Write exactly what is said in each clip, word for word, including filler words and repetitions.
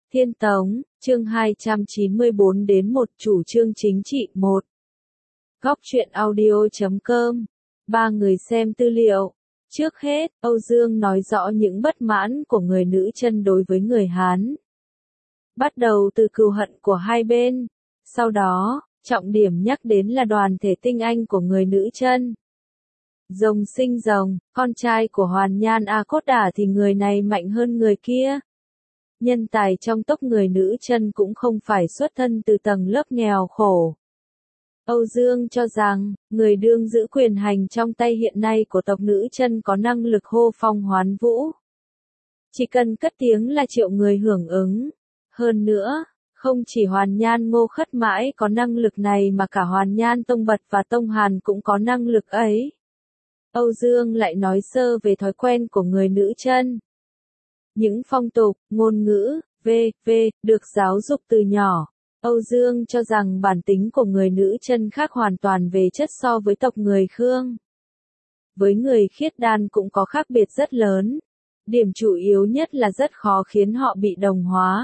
Thiên Tống, chương hai trăm chín mươi bốn đến một chủ trương chính trị một. Góc truyện audio chấm com. Ba người xem tư liệu. Trước hết, Âu Dương nói rõ những bất mãn của người nữ chân đối với người Hán. Bắt đầu từ cừu hận của hai bên. Sau đó, trọng điểm nhắc đến là đoàn thể tinh anh của người nữ chân. Rồng sinh rồng, con trai của Hoàn Nhan A Cốt Đả thì người này mạnh hơn người kia. Nhân tài trong tộc người nữ chân cũng không phải xuất thân từ tầng lớp nghèo khổ. Âu Dương cho rằng, người đương giữ quyền hành trong tay hiện nay của tộc nữ chân có năng lực hô phong hoán vũ. Chỉ cần cất tiếng là triệu người hưởng ứng. Hơn nữa, không chỉ Hoàn Nhan Ngô Khất Mãi có năng lực này mà cả Hoàn Nhan Tông Bật và Tông Hàn cũng có năng lực ấy. Âu Dương lại nói sơ về thói quen của người nữ chân. Những phong tục, ngôn ngữ, v.v. được giáo dục từ nhỏ. Âu Dương cho rằng bản tính của người nữ chân khác hoàn toàn về chất so với tộc người Khương. Với người khiết đan cũng có khác biệt rất lớn. Điểm chủ yếu nhất là rất khó khiến họ bị đồng hóa.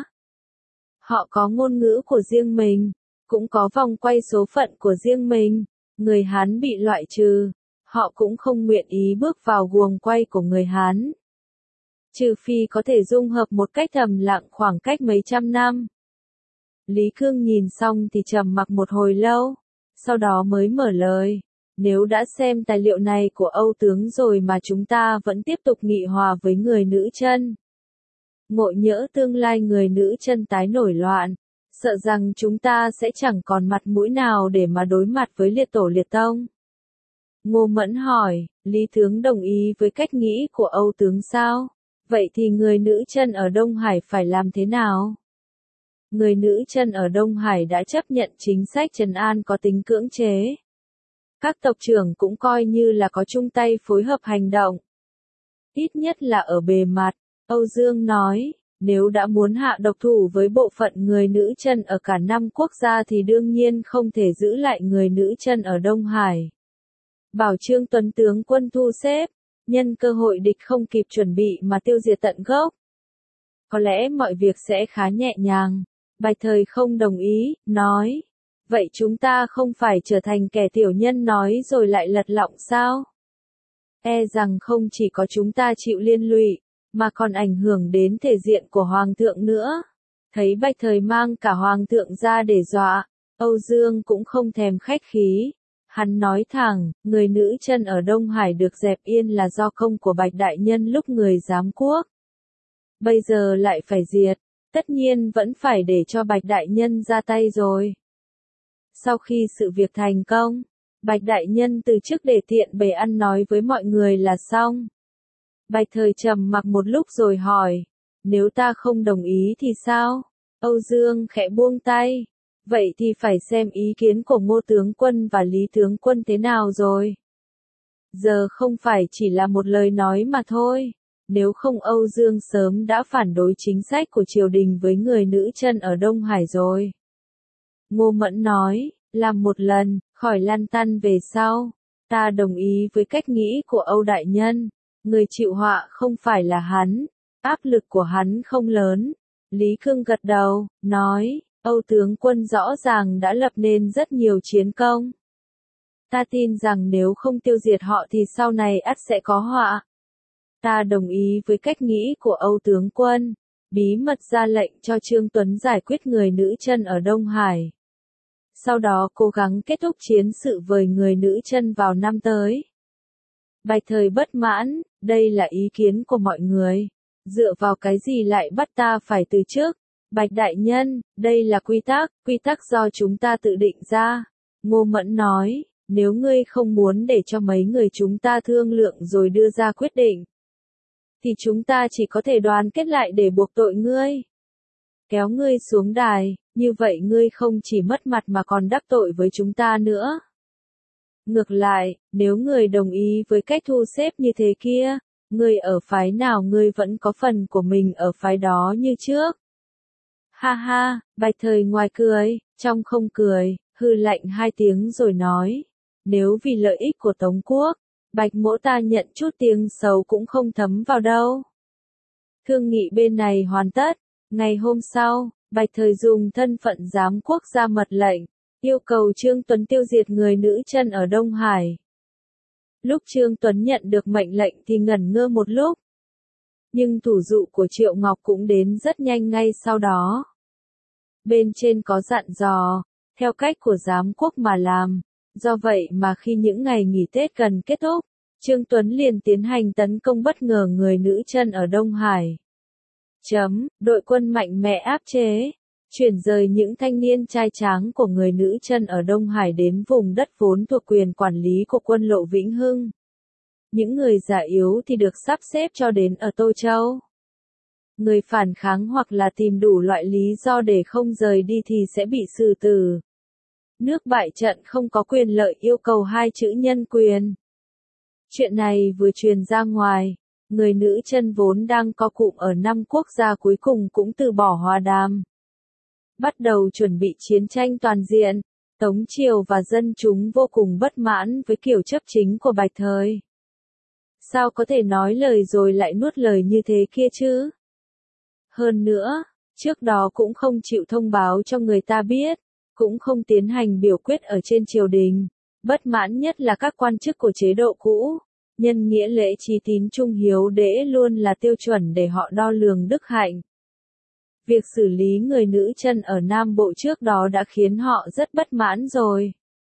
Họ có ngôn ngữ của riêng mình, cũng có vòng quay số phận của riêng mình. Người Hán bị loại trừ, họ cũng không nguyện ý bước vào guồng quay của người Hán. Trừ phi có thể dung hợp một cách thầm lặng khoảng cách mấy trăm năm. Lý Cương nhìn xong thì trầm mặc một hồi lâu, sau đó mới mở lời. Nếu đã xem tài liệu này của Âu Tướng rồi mà chúng ta vẫn tiếp tục nghị hòa với người nữ chân. Ngộ nhỡ tương lai người nữ chân tái nổi loạn, sợ rằng chúng ta sẽ chẳng còn mặt mũi nào để mà đối mặt với liệt tổ liệt tông. Ngô Mẫn hỏi, Lý Tướng đồng ý với cách nghĩ của Âu Tướng sao? Vậy thì người nữ chân ở Đông Hải phải làm thế nào? Người nữ chân ở Đông Hải đã chấp nhận chính sách trấn an có tính cưỡng chế. Các tộc trưởng cũng coi như là có chung tay phối hợp hành động. Ít nhất là ở bề mặt, Âu Dương nói, nếu đã muốn hạ độc thủ với bộ phận người nữ chân ở cả năm quốc gia thì đương nhiên không thể giữ lại người nữ chân ở Đông Hải. Bảo Trương Tuấn tướng quân thu xếp, nhân cơ hội địch không kịp chuẩn bị mà tiêu diệt tận gốc. Có lẽ mọi việc sẽ khá nhẹ nhàng. Bạch Thời không đồng ý, nói. Vậy chúng ta không phải trở thành kẻ tiểu nhân nói rồi lại lật lọng sao? E rằng không chỉ có chúng ta chịu liên lụy, mà còn ảnh hưởng đến thể diện của Hoàng thượng nữa. Thấy Bạch Thời mang cả Hoàng thượng ra để dọa, Âu Dương cũng không thèm khách khí. Hắn nói thẳng, người nữ chân ở Đông Hải được dẹp yên là do công của Bạch Đại Nhân lúc người giám quốc. Bây giờ lại phải diệt, tất nhiên vẫn phải để cho Bạch Đại Nhân ra tay rồi. Sau khi sự việc thành công, Bạch Đại Nhân từ chức để tiện bề ăn nói với mọi người là xong. Bạch Thời trầm mặc một lúc rồi hỏi, nếu ta không đồng ý thì sao? Âu Dương khẽ buông tay. Vậy thì phải xem ý kiến của Ngô tướng quân và Lý tướng quân thế nào rồi. Giờ không phải chỉ là một lời nói mà thôi. Nếu không Âu Dương sớm đã phản đối chính sách của triều đình với người nữ chân ở Đông Hải rồi. Ngô Mẫn nói, làm một lần, khỏi lăn tăn về sau. Ta đồng ý với cách nghĩ của Âu Đại Nhân. Người chịu họa không phải là hắn. Áp lực của hắn không lớn. Lý Cương gật đầu, nói. Âu tướng quân rõ ràng đã lập nên rất nhiều chiến công. Ta tin rằng nếu không tiêu diệt họ thì sau này ắt sẽ có họa. Ta đồng ý với cách nghĩ của Âu tướng quân, bí mật ra lệnh cho Trương Tuấn giải quyết người nữ chân ở Đông Hải. Sau đó cố gắng kết thúc chiến sự với người nữ chân vào năm tới. Bạch Thời bất mãn, đây là ý kiến của mọi người. Dựa vào cái gì lại bắt ta phải từ chức? Bạch Đại Nhân, đây là quy tắc, quy tắc do chúng ta tự định ra. Ngô Mẫn nói, nếu ngươi không muốn để cho mấy người chúng ta thương lượng rồi đưa ra quyết định, thì chúng ta chỉ có thể đoàn kết lại để buộc tội ngươi. Kéo ngươi xuống đài, như vậy ngươi không chỉ mất mặt mà còn đắc tội với chúng ta nữa. Ngược lại, nếu ngươi đồng ý với cách thu xếp như thế kia, ngươi ở phái nào ngươi vẫn có phần của mình ở phái đó như trước. Ha ha, Bạch Thời ngoài cười, trong không cười, hừ lạnh hai tiếng rồi nói. Nếu vì lợi ích của Tống quốc, Bạch mỗ ta nhận chút tiếng xấu cũng không thấm vào đâu. Thương nghị bên này hoàn tất, Ngày hôm sau, Bạch Thời dùng thân phận giám quốc ra mật lệnh, yêu cầu Trương Tuấn tiêu diệt người nữ chân ở Đông Hải. Lúc Trương Tuấn nhận được mệnh lệnh thì ngẩn ngơ một lúc. Nhưng thủ dụ của Triệu Ngọc cũng đến rất nhanh ngay sau đó. Bên trên có dặn dò, theo cách của giám quốc mà làm. Do vậy mà khi những ngày nghỉ Tết gần kết thúc, Trương Tuấn liền tiến hành tấn công bất ngờ người nữ chân ở Đông Hải. Chấm, đội quân mạnh mẽ áp chế, chuyển rời những thanh niên trai tráng của người nữ chân ở Đông Hải đến vùng đất vốn thuộc quyền quản lý của quân Lộ Vĩnh Hưng. Những người già yếu thì được sắp xếp cho đến ở Tô Châu. Người phản kháng hoặc là tìm đủ loại lý do để không rời đi thì sẽ bị xử tử. Nước bại trận không có quyền lợi yêu cầu hai chữ nhân quyền. Chuyện này vừa truyền ra ngoài, người nữ chân vốn đang co cụm ở năm quốc gia cuối cùng cũng từ bỏ hòa đàm. Bắt đầu chuẩn bị chiến tranh toàn diện, Tống triều và dân chúng vô cùng bất mãn với kiểu chấp chính của Bạch Thời. Sao có thể nói lời rồi lại nuốt lời như thế kia chứ? Hơn nữa, trước đó cũng không chịu thông báo cho người ta biết, cũng không tiến hành biểu quyết ở trên triều đình. Bất mãn nhất là các quan chức của chế độ cũ. Nhân nghĩa lễ trí tín trung hiếu đễ luôn là tiêu chuẩn để họ đo lường đức hạnh. Việc xử lý người nữ chân ở Nam Bộ trước đó đã khiến họ rất bất mãn rồi.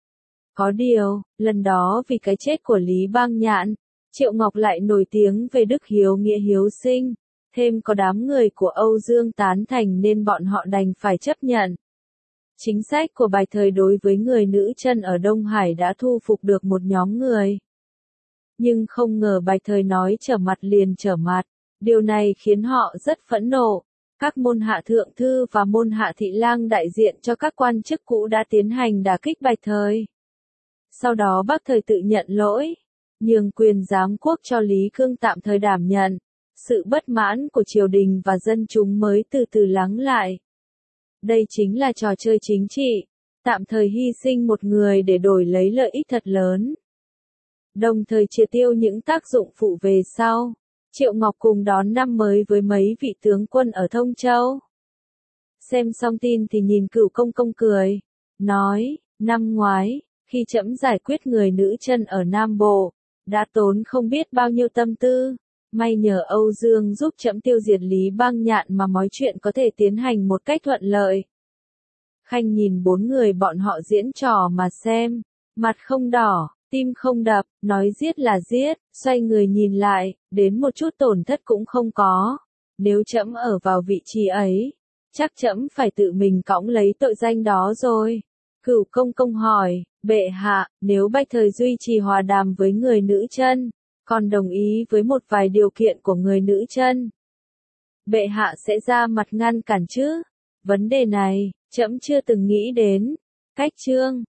Có điều, lần đó vì cái chết của Lý Bang Nhạn, Triệu Ngọc lại nổi tiếng về đức hiếu nghĩa hiếu sinh, thêm có đám người của Âu Dương tán thành nên bọn họ đành phải chấp nhận. Chính sách của Bạch Thời đối với người nữ chân ở Đông Hải đã thu phục được một nhóm người. Nhưng không ngờ Bạch Thời nói trở mặt liền trở mặt, điều này khiến họ rất phẫn nộ. Các môn hạ thượng thư và môn hạ thị lang đại diện cho các quan chức cũ đã tiến hành đả kích Bạch Thời. Sau đó Bác Thời tự nhận lỗi, nhường quyền giám quốc cho Lý Cương tạm thời đảm nhận. Sự bất mãn của triều đình và dân chúng mới từ từ lắng lại. Đây chính là trò chơi chính trị, tạm thời hy sinh một người để đổi lấy lợi ích thật lớn. Đồng thời triệt tiêu những tác dụng phụ về sau. Triệu Ngọc cùng đón năm mới với mấy vị tướng quân ở Thông Châu. Xem xong tin thì nhìn Cửu Công Công cười, nói, năm ngoái, khi trẫm giải quyết người nữ chân ở Nam Bộ, đã tốn không biết bao nhiêu tâm tư, may nhờ Âu Dương giúp trẫm tiêu diệt Lý Bang Nhạn mà mọi chuyện có thể tiến hành một cách thuận lợi. Khanh nhìn bốn người bọn họ diễn trò mà xem, mặt không đỏ, tim không đập, nói giết là giết, xoay người nhìn lại, đến một chút tổn thất cũng không có. Nếu trẫm ở vào vị trí ấy, chắc trẫm phải tự mình cõng lấy tội danh đó rồi. Cửu Công Công hỏi, bệ hạ, nếu Bạch Thời duy trì hòa đàm với người nữ chân, còn đồng ý với một vài điều kiện của người nữ chân, bệ hạ sẽ ra mặt ngăn cản chứ? Vấn đề này, trẫm chưa từng nghĩ đến. Cách chương